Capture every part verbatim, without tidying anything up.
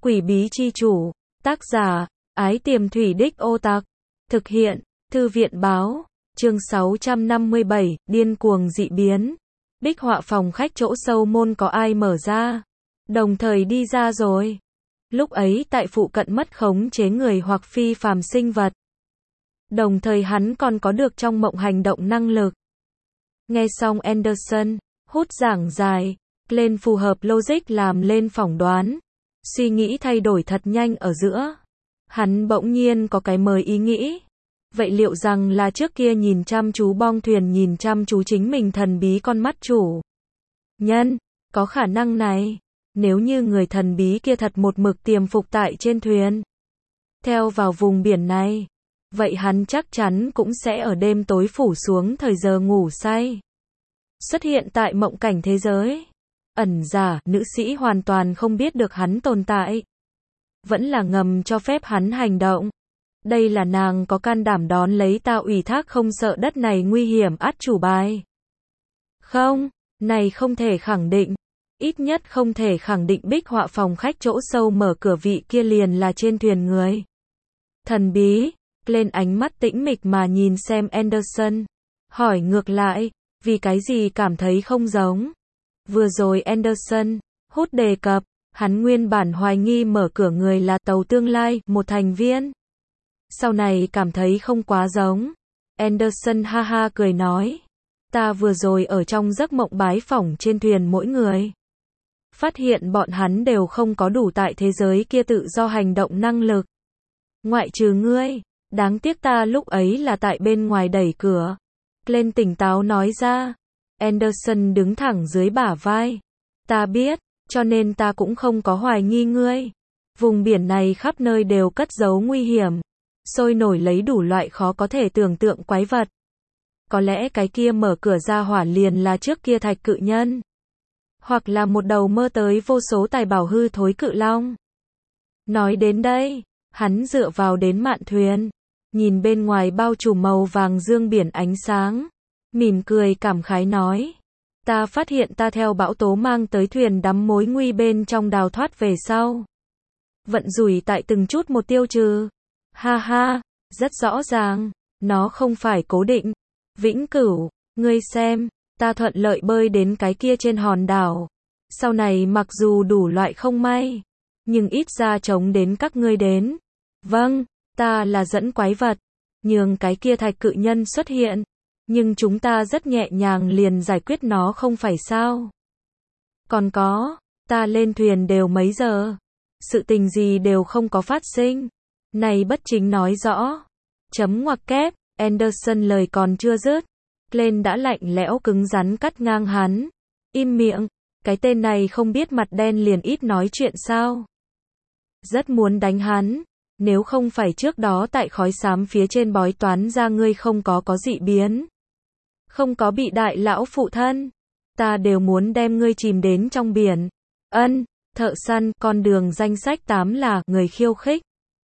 Quỷ bí chi chủ, tác giả, Ái Tiềm Thủy Đích Ô Tặc, thực hiện, Thư viện báo, chương sáu trăm năm mươi bảy, điên cuồng dị biến. Bích họa phòng khách chỗ sâu môn có ai mở ra, đồng thời đi ra rồi. Lúc ấy tại phụ cận mất khống chế người hoặc phi phàm sinh vật. Đồng thời hắn còn có được trong mộng hành động năng lực. Nghe xong Anderson, hút giảng dài, lên phù hợp logic làm lên phỏng đoán. Suy nghĩ thay đổi thật nhanh ở giữa. Hắn bỗng nhiên có cái mới ý nghĩ. Vậy liệu rằng là trước kia nhìn chăm chú bong thuyền nhìn chăm chú chính mình thần bí con mắt chủ nhân, có khả năng này. Nếu như người thần bí kia thật một mực tiềm phục tại trên thuyền, theo vào vùng biển này, vậy hắn chắc chắn cũng sẽ ở đêm tối phủ xuống thời giờ ngủ say, xuất hiện tại mộng cảnh thế giới. Ẩn giả, nữ sĩ hoàn toàn không biết được hắn tồn tại, vẫn là ngầm cho phép hắn hành động. Đây là nàng có can đảm đón lấy ta ủy thác không sợ đất này nguy hiểm át chủ bài. Không, này không thể khẳng định. Ít nhất không thể khẳng định bích họa phòng khách chỗ sâu mở cửa vị kia liền là trên thuyền người thần bí. Lên ánh mắt tĩnh mịch mà nhìn xem Anderson, hỏi ngược lại, vì cái gì cảm thấy không giống. Vừa rồi Anderson, hút đề cập, hắn nguyên bản hoài nghi mở cửa người là tàu tương lai, một thành viên. Sau này cảm thấy không quá giống. Anderson ha ha cười nói, ta vừa rồi ở trong giấc mộng bái phỏng trên thuyền mỗi người. Phát hiện bọn hắn đều không có đủ tại thế giới kia tự do hành động năng lực. Ngoại trừ ngươi, đáng tiếc ta lúc ấy là tại bên ngoài đẩy cửa. Lên tỉnh táo nói ra. Anderson đứng thẳng dưới bả vai. Ta biết, cho nên ta cũng không có hoài nghi ngươi. Vùng biển này khắp nơi đều cất giấu nguy hiểm, sôi nổi lấy đủ loại khó có thể tưởng tượng quái vật. Có lẽ cái kia mở cửa ra hỏa liền là trước kia thạch cự nhân, hoặc là một đầu mơ tới vô số tài bảo hư thối cự long. Nói đến đây, hắn dựa vào đến mạn thuyền, nhìn bên ngoài bao trùm màu vàng dương biển ánh sáng, mỉm cười cảm khái nói, ta phát hiện ta theo bão tố mang tới thuyền đắm mối nguy bên trong đào thoát về sau. Vận rủi tại từng chút một tiêu trừ. Ha ha, rất rõ ràng, nó không phải cố định, vĩnh cửu. Ngươi xem, ta thuận lợi bơi đến cái kia trên hòn đảo. Sau này mặc dù đủ loại không may, nhưng ít ra chống đến các ngươi đến. Vâng, ta là dẫn quái vật, nhường cái kia thạch cự nhân xuất hiện. Nhưng chúng ta rất nhẹ nhàng liền giải quyết nó không phải sao. Còn có, ta lên thuyền đều mấy giờ. Sự tình gì đều không có phát sinh. Này bất chính nói rõ. Chấm ngoặc kép, Anderson lời còn chưa dứt. Lên đã lạnh lẽo cứng rắn cắt ngang hắn. Im miệng, cái tên này không biết mặt đen liền ít nói chuyện sao. Rất muốn đánh hắn. Nếu không phải trước đó tại khói xám phía trên bói toán ra ngươi không có có dị biến, không có bị đại lão phụ thân, ta đều muốn đem ngươi chìm đến trong biển. Ân, thợ săn, con đường danh sách tám là người khiêu khích.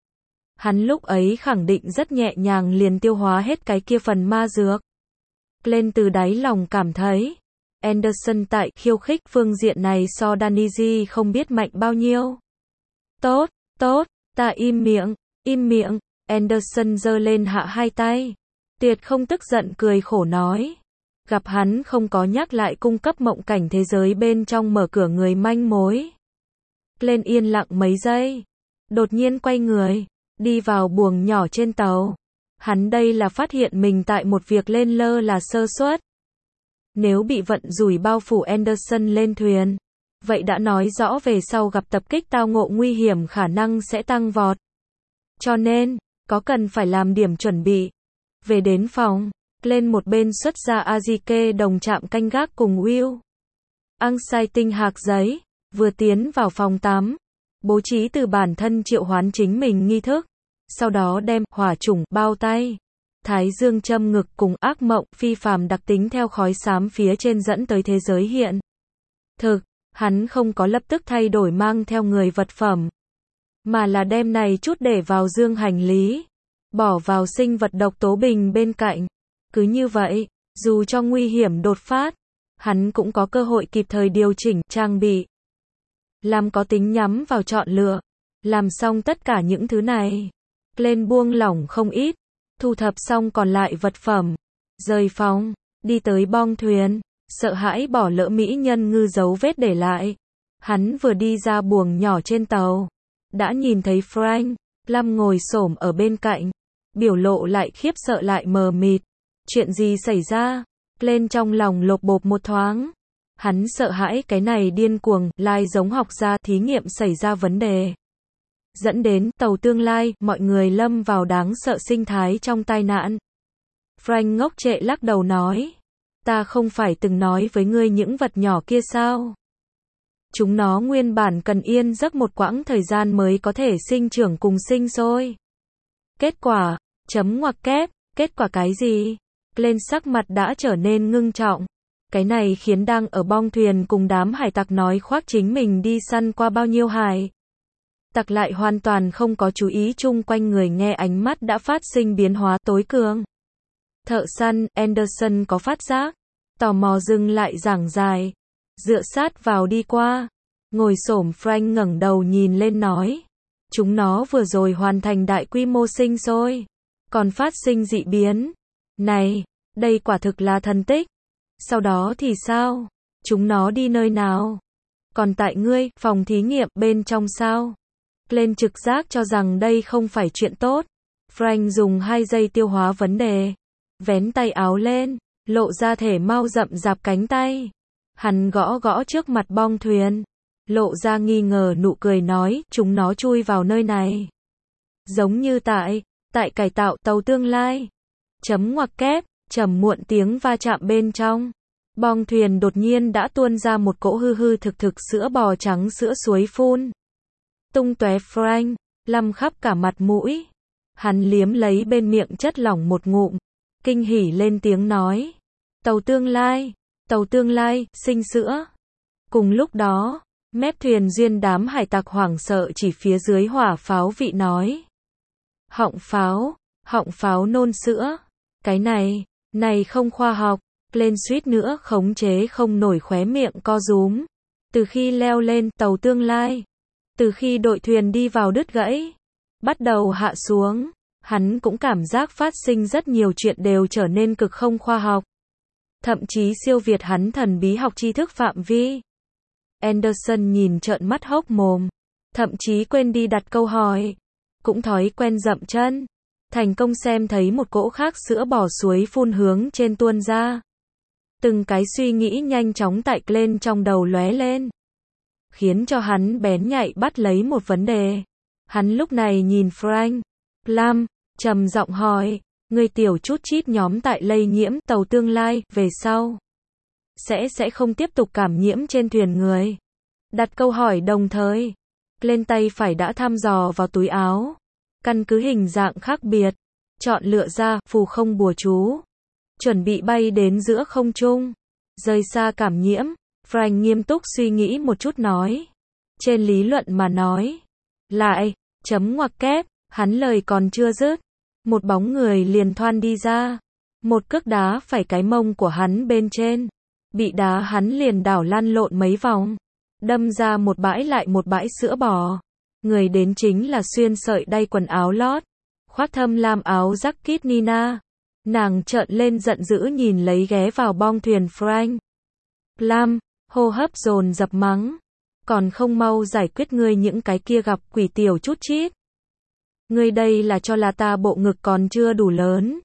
Hắn lúc ấy khẳng định rất nhẹ nhàng liền tiêu hóa hết cái kia phần ma dược. Lên từ đáy lòng cảm thấy, Anderson tại khiêu khích phương diện này so Daniji không biết mạnh bao nhiêu. Tốt, tốt, ta im miệng, im miệng. Anderson giơ lên hạ hai tay. Tuyệt không tức giận cười khổ nói. Gặp hắn không có nhắc lại cung cấp mộng cảnh thế giới bên trong mở cửa người manh mối. Lên yên lặng mấy giây. Đột nhiên quay người, đi vào buồng nhỏ trên tàu. Hắn đây là phát hiện mình tại một việc lên lơ là sơ suất. Nếu bị vận rủi bao phủ Anderson lên thuyền, vậy đã nói rõ về sau gặp tập kích tao ngộ nguy hiểm khả năng sẽ tăng vọt. Cho nên, có cần phải làm điểm chuẩn bị. Về đến phòng, lên một bên xuất ra Azike đồng chạm canh gác cùng Will. Ăn sai tinh hạc giấy, vừa tiến vào phòng tắm, bố trí từ bản thân triệu hoán chính mình nghi thức. Sau đó đem hỏa chủng bao tay, thái dương châm ngực cùng ác mộng phi phàm đặc tính theo khói xám phía trên dẫn tới thế giới hiện thực. Hắn không có lập tức thay đổi mang theo người vật phẩm, mà là đem này chút để vào dương hành lý, bỏ vào sinh vật độc tố bình bên cạnh. Cứ như vậy, dù cho nguy hiểm đột phát, hắn cũng có cơ hội kịp thời điều chỉnh trang bị, làm có tính nhắm vào chọn lựa. Làm xong tất cả những thứ này, Glenn buông lỏng không ít, thu thập xong còn lại vật phẩm, rời phòng, đi tới bong thuyền, sợ hãi bỏ lỡ mỹ nhân ngư dấu vết để lại. Hắn vừa đi ra buồng nhỏ trên tàu, đã nhìn thấy Frank Lam ngồi xổm ở bên cạnh, biểu lộ lại khiếp sợ lại mờ mịt. Chuyện gì xảy ra? Glenn trong lòng lột bột một thoáng. Hắn sợ hãi cái này điên cuồng, lai giống học gia thí nghiệm xảy ra vấn đề. Dẫn đến tàu tương lai, mọi người lâm vào đáng sợ sinh thái trong tai nạn. Frank ngốc trệ lắc đầu nói. Ta không phải từng nói với ngươi những vật nhỏ kia sao? Chúng nó nguyên bản cần yên giấc một quãng thời gian mới có thể sinh trưởng cùng sinh sôi. Kết quả, chấm ngoặc kép, kết quả cái gì? Lên sắc mặt đã trở nên ngưng trọng. Cái này khiến đang ở bong thuyền cùng đám hải tặc nói khoác chính mình đi săn qua bao nhiêu hải tặc lại hoàn toàn không có chú ý chung quanh người nghe ánh mắt đã phát sinh biến hóa tối cường. Thợ săn, Anderson có phát giác, tò mò dừng lại giảng dài, dựa sát vào đi qua, ngồi xổm. Frank ngẩng đầu nhìn lên nói, chúng nó vừa rồi hoàn thành đại quy mô sinh sôi, còn phát sinh dị biến. Này, đây quả thực là thần tích. Sau đó thì sao? Chúng nó đi nơi nào? Còn tại ngươi, phòng thí nghiệm bên trong sao? Glenn trực giác cho rằng đây không phải chuyện tốt. Frank dùng hai giây tiêu hóa vấn đề, vén tay áo lên, lộ ra thể mau rậm rạp cánh tay. Hắn gõ gõ trước mặt bong thuyền, lộ ra nghi ngờ nụ cười nói, chúng nó chui vào nơi này. Giống như tại, tại cải tạo tàu tương lai. Chấm ngoặc kép, trầm muộn tiếng va chạm bên trong. Bong thuyền đột nhiên đã tuôn ra một cỗ hư hư thực thực sữa bò trắng sữa suối phun. Tung tóe. Frank Lam khắp cả mặt mũi. Hắn liếm lấy bên miệng chất lỏng một ngụm, kinh hỉ lên tiếng nói. Tàu tương lai, tàu tương lai, sinh sữa. Cùng lúc đó, mép thuyền duyên đám hải tặc hoảng sợ chỉ phía dưới hỏa pháo vị nói. Họng pháo, họng pháo nôn sữa. Cái này, này không khoa học. Lên suýt nữa khống chế không nổi khóe miệng co rúm. Từ khi leo lên tàu tương lai, từ khi đội thuyền đi vào đứt gãy, bắt đầu hạ xuống, hắn cũng cảm giác phát sinh rất nhiều chuyện đều trở nên cực không khoa học. Thậm chí siêu việt hắn thần bí học tri thức phạm vi. Anderson nhìn trợn mắt hốc mồm, thậm chí quên đi đặt câu hỏi, cũng thói quen dậm chân, thành công xem thấy một cỗ khác sữa bò suối phun hướng trên tuôn ra. Từng cái suy nghĩ nhanh chóng tại lên trong đầu lóe lên, khiến cho hắn bén nhạy bắt lấy một vấn đề. Hắn lúc này nhìn Frank Lam, trầm giọng hỏi, người tiểu chút chít nhóm tại lây nhiễm tàu tương lai, về sau sẽ sẽ không tiếp tục cảm nhiễm trên thuyền người. Đặt câu hỏi đồng thời, lên tay phải đã thăm dò vào túi áo, căn cứ hình dạng khác biệt, chọn lựa ra phù không bùa chú, chuẩn bị bay đến giữa không trung, rời xa cảm nhiễm. Frank nghiêm túc suy nghĩ một chút nói, trên lý luận mà nói, lại, chấm ngoặc kép, hắn lời còn chưa dứt, một bóng người liền thoăn đi ra, một cước đá phải cái mông của hắn bên trên, bị đá hắn liền đảo lăn lộn mấy vòng, đâm ra một bãi lại một bãi sữa bò. Người đến chính là xuyên sợi đay quần áo lót, khoác thâm lam áo jacket Nina. Nàng trợn lên giận dữ nhìn lấy ghé vào bong thuyền Frank Lam, hô hấp dồn dập mắng, còn không mau giải quyết ngươi những cái kia gặp quỷ tiểu chút chít. Ngươi đây là cho là ta bộ ngực còn chưa đủ lớn.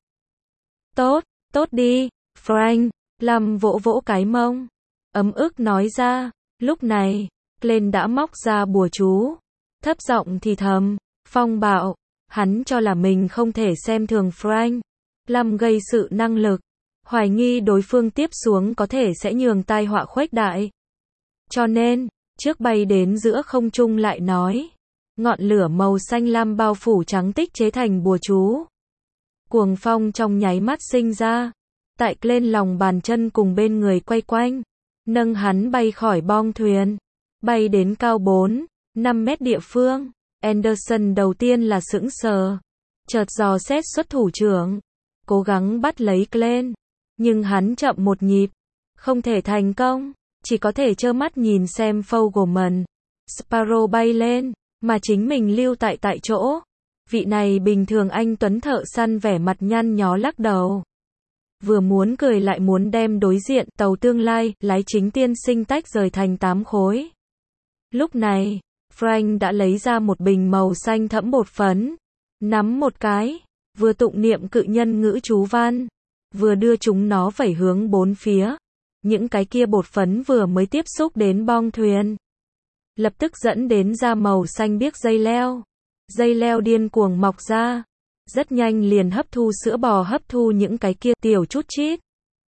Tốt, tốt đi. Frank Lam vỗ vỗ cái mông, ấm ức nói ra. Lúc này, Glenn đã móc ra bùa chú, thấp giọng thì thầm, phong bạo. Hắn cho là mình không thể xem thường Frank Lam gây sự năng lực, hoài nghi đối phương tiếp xuống có thể sẽ nhường tai họa khuếch đại. Cho nên, trước bay đến giữa không trung lại nói, ngọn lửa màu xanh lam bao phủ trắng tích chế thành bùa chú. Cuồng phong trong nháy mắt sinh ra, tại lên lòng bàn chân cùng bên người quay quanh, nâng hắn bay khỏi bong thuyền, bay đến cao bốn, năm mét địa phương. Anderson đầu tiên là sững sờ, chợt dò xét xuất thủ trưởng, cố gắng bắt lấy Glenn, nhưng hắn chậm một nhịp, không thể thành công, chỉ có thể trơ mắt nhìn xem Fogelman Sparrow bay lên, mà chính mình lưu tại tại chỗ. Vị này bình thường anh tuấn thợ săn vẻ mặt nhăn nhó lắc đầu. Vừa muốn cười lại muốn đem đối diện tàu tương lai, lái chính tiên sinh tách rời thành tám khối. Lúc này, Frank đã lấy ra một bình màu xanh thẫm bột phấn, nắm một cái, vừa tụng niệm cự nhân ngữ chú văn, vừa đưa chúng nó vẩy hướng bốn phía. Những cái kia bột phấn vừa mới tiếp xúc đến bong thuyền, lập tức dẫn đến ra màu xanh biếc dây leo. Dây leo điên cuồng mọc ra, rất nhanh liền hấp thu sữa bò, hấp thu những cái kia tiểu chút chít,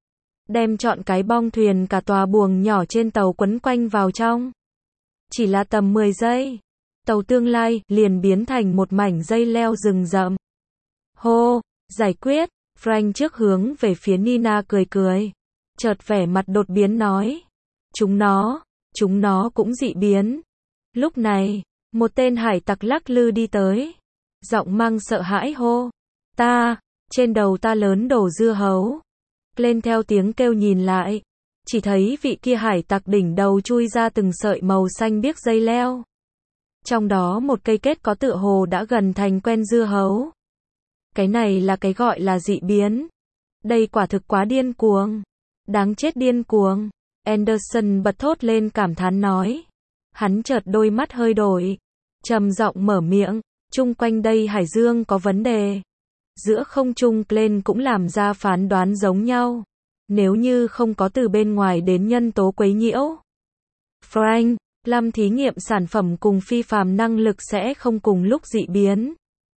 đem trọn cái bong thuyền cả tòa buồng nhỏ trên tàu quấn quanh vào trong. Chỉ là tầm mười giây, tàu tương lai liền biến thành một mảnh dây leo rừng rậm. Hô, giải quyết. Frank trước hướng về phía Nina cười cười, chợt vẻ mặt đột biến nói, chúng nó, chúng nó cũng dị biến. Lúc này, một tên hải tặc lắc lư đi tới, giọng mang sợ hãi hô, ta, trên đầu ta lớn đổ dưa hấu. Lên theo tiếng kêu nhìn lại, chỉ thấy vị kia hải tặc đỉnh đầu chui ra từng sợi màu xanh biếc dây leo. Trong đó một cây kết có tựa hồ đã gần thành quen dưa hấu. Cái này là cái gọi là dị biến. Đây quả thực quá điên cuồng. Đáng chết điên cuồng. Anderson bật thốt lên cảm thán nói. Hắn chợt đôi mắt hơi đổi, trầm giọng mở miệng, chung quanh đây hải dương có vấn đề. Giữa không trung Glenn cũng làm ra phán đoán giống nhau. Nếu như không có từ bên ngoài đến nhân tố quấy nhiễu, Frank, Lâm thí nghiệm sản phẩm cùng phi phàm năng lực sẽ không cùng lúc dị biến.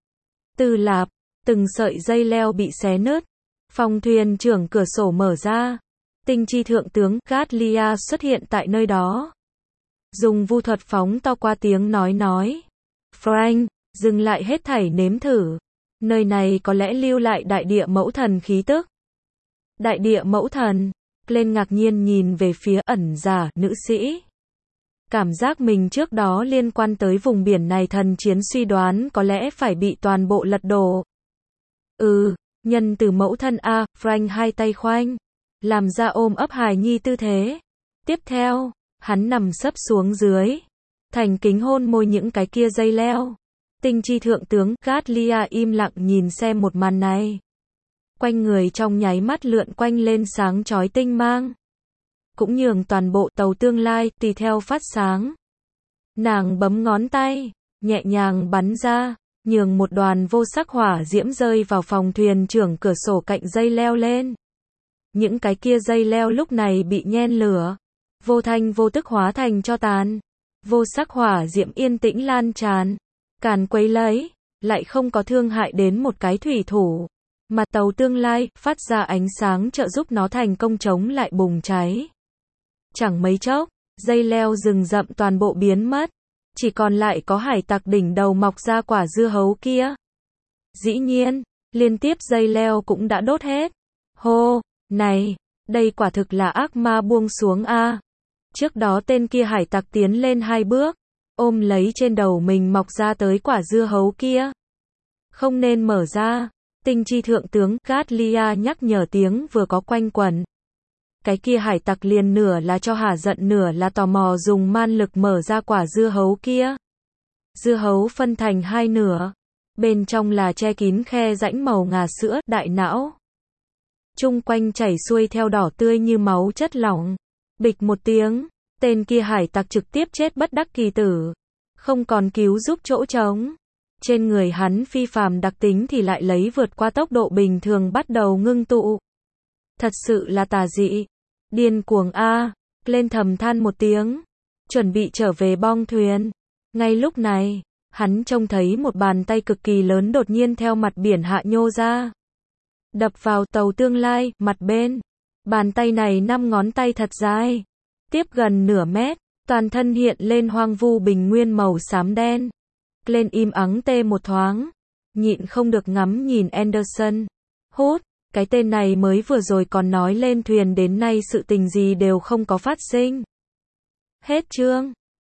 Từ lạp, từng sợi dây leo bị xé nứt, phòng thuyền trưởng cửa sổ mở ra, tinh chi thượng tướng Gatlia xuất hiện tại nơi đó. Dùng vu thuật phóng to qua tiếng nói nói. Frank, dừng lại hết thảy nếm thử. Nơi này có lẽ lưu lại đại địa mẫu thần khí tức. Đại địa mẫu thần, Glenn ngạc nhiên nhìn về phía ẩn giả nữ sĩ. Cảm giác mình trước đó liên quan tới vùng biển này thần chiến suy đoán có lẽ phải bị toàn bộ lật đổ. Ừ, nhân từ mẫu thân A, Frank hai tay khoanh, làm ra ôm ấp hài nhi tư thế. Tiếp theo, hắn nằm sấp xuống dưới, thành kính hôn môi những cái kia dây leo. Tinh chi thượng tướng Gatlia im lặng nhìn xem một màn này. Quanh người trong nháy mắt lượn quanh lên sáng chói tinh mang, cũng nhường toàn bộ tàu tương lai tùy theo phát sáng. Nàng bấm ngón tay, nhẹ nhàng bắn ra, nhường một đoàn vô sắc hỏa diễm rơi vào phòng thuyền trưởng cửa sổ cạnh dây leo lên. Những cái kia dây leo lúc này bị nhen lửa, vô thanh vô tức hóa thành tro tàn. Vô sắc hỏa diễm yên tĩnh lan tràn, càn quấy lấy, lại không có thương hại đến một cái thủy thủ. Mà tàu tương lai phát ra ánh sáng trợ giúp nó thành công chống lại bùng cháy. Chẳng mấy chốc, dây leo rừng rậm toàn bộ biến mất, chỉ còn lại có hải tặc đỉnh đầu mọc ra quả dưa hấu kia. Dĩ nhiên, liên tiếp dây leo cũng đã đốt hết. Hô, này, đây quả thực là ác ma buông xuống a. Trước đó tên kia hải tặc tiến lên hai bước, ôm lấy trên đầu mình mọc ra tới quả dưa hấu kia. Không nên mở ra. Tinh chi thượng tướng Gatlia nhắc nhở tiếng vừa có quanh quẩn. Cái kia hải tặc liền nửa là cho hả giận nửa là tò mò dùng man lực mở ra quả dưa hấu kia. Dưa hấu phân thành hai nửa, bên trong là che kín khe rãnh màu ngà sữa, đại não. Chung quanh chảy xuôi theo đỏ tươi như máu chất lỏng. Bịch một tiếng, tên kia hải tặc trực tiếp chết bất đắc kỳ tử, không còn cứu giúp chỗ trống. Trên người hắn phi phàm đặc tính thì lại lấy vượt qua tốc độ bình thường bắt đầu ngưng tụ. Thật sự là tà dị. Điên cuồng a. Lên thầm than một tiếng, chuẩn bị trở về bong thuyền. Ngay lúc này, hắn trông thấy một bàn tay cực kỳ lớn đột nhiên theo mặt biển hạ nhô ra, đập vào tàu tương lai, mặt bên. Bàn tay này năm ngón tay thật dài, tiếp gần nửa mét, toàn thân hiện lên hoang vu bình nguyên màu xám đen. Lên im ắng tê một thoáng, nhịn không được ngắm nhìn Anderson. Hút, cái tên này mới vừa rồi còn nói lên thuyền đến nay sự tình gì đều không có phát sinh. Hết chương.